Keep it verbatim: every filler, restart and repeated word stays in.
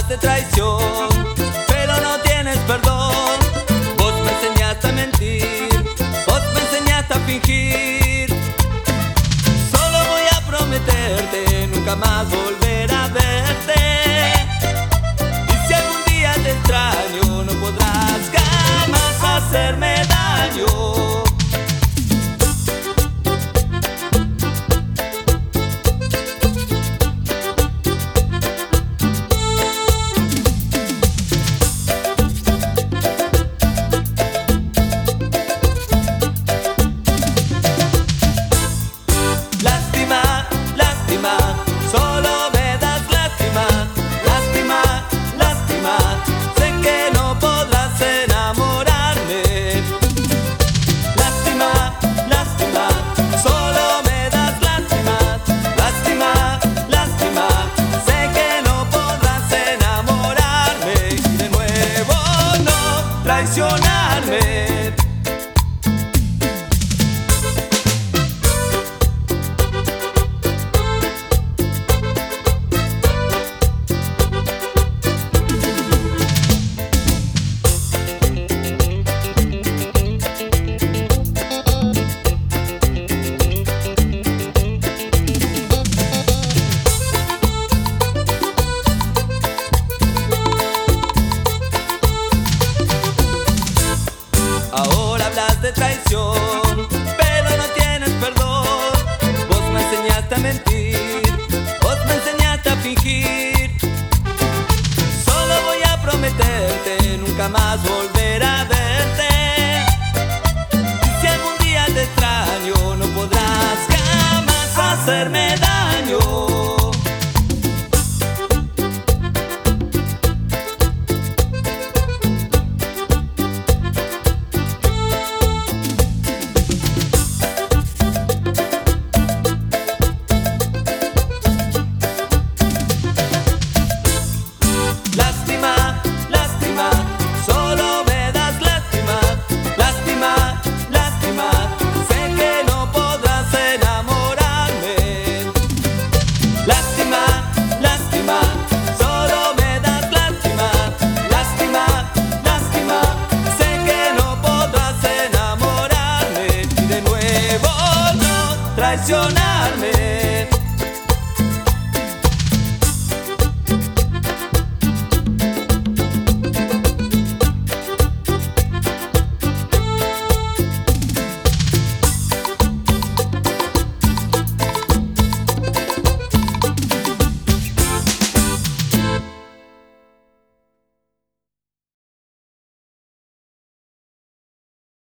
de traición, pero no tienes perdón. Vos me enseñaste a mentir, vos me enseñaste a fingir. Solo voy a prometerte nunca más volver a verte. Y si algún día te extraño, no podrás jamás hacerme daño. Solo me das lástima, lástima, lástima. Sé que no podrás enamorarme. Lástima, lástima. Solo me das lástima, lástima, lástima. Sé que no podrás enamorarme y de nuevo no traicionarme. Ahora hablas de traición, pero no tienes perdón. Vos me enseñaste a mentir, vos me enseñaste a fingir. Solo voy a prometerte nunca más volver a verte. Y si algún día te extraño, no podrás jamás hacerme daño. Traicionar.